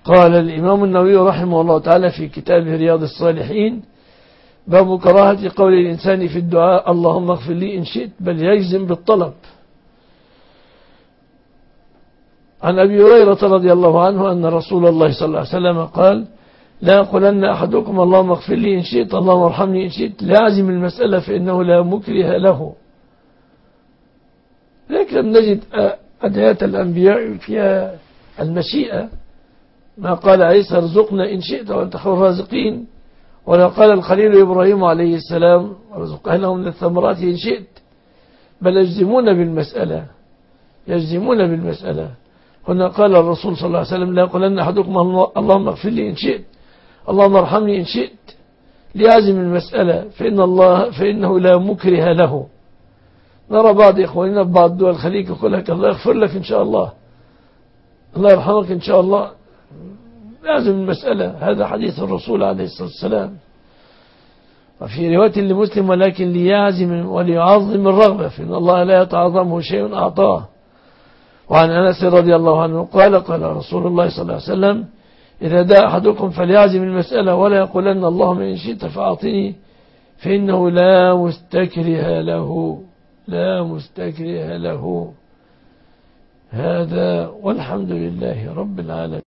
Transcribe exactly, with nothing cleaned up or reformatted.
قال الإمام النووي رحمه الله تعالى في كتابه رياض الصالحين: باب كراهة قول الإنسان في الدعاء اللهم اغفر لي إن شئت، بل يجزم بالطلب. عن أبي هريرة رضي الله عنه أن رسول الله صلى الله عليه وسلم قال: لا يقولن أحدكم اللهم اغفر لي إن شئت اللهم ارحمني إن شئت، ليعزم المسألة فإنه لا مكره له. لكن نجد أدعية الأنبياء فيها المشيئة، ما قال عيسى ارزقنا إن شئت وأنت خير الرازقين، ولا قال الخليل إبراهيم عليه السلام ارزق أهلهم من الثمرات إن شئت، بل يجزمون بالمسألة يجزمون بالمسألة. هنا قال الرسول صلى الله عليه وسلم: لا يقولن أحدكم اللهم اغفر لي إن شئت اللهم ارحمني إن شئت، ليعزم المسألة فإن الله فإنه لا مكره له. نرى بعض إخواننا في بعض دول الخليج يقول لك الله يغفر لك إن شاء الله، الله يرحمك إن شاء الله، لازم المسألة. هذا حديث الرسول عليه الصلاة والسلام. وفي رواية لمسلم: ولكن ليعزم وليعظم الرغبة فإن الله لا يتعظمه شيء أعطاه. وعن أنس رضي الله عنه قال: قال رسول الله صلى الله عليه وسلم: إذا دعا أحدكم فليعزم المسألة ولا يقولن اللهم إن شئت فأعطني، فإنه لا مستكره له لا مستكره له. هذا والحمد لله رب العالمين.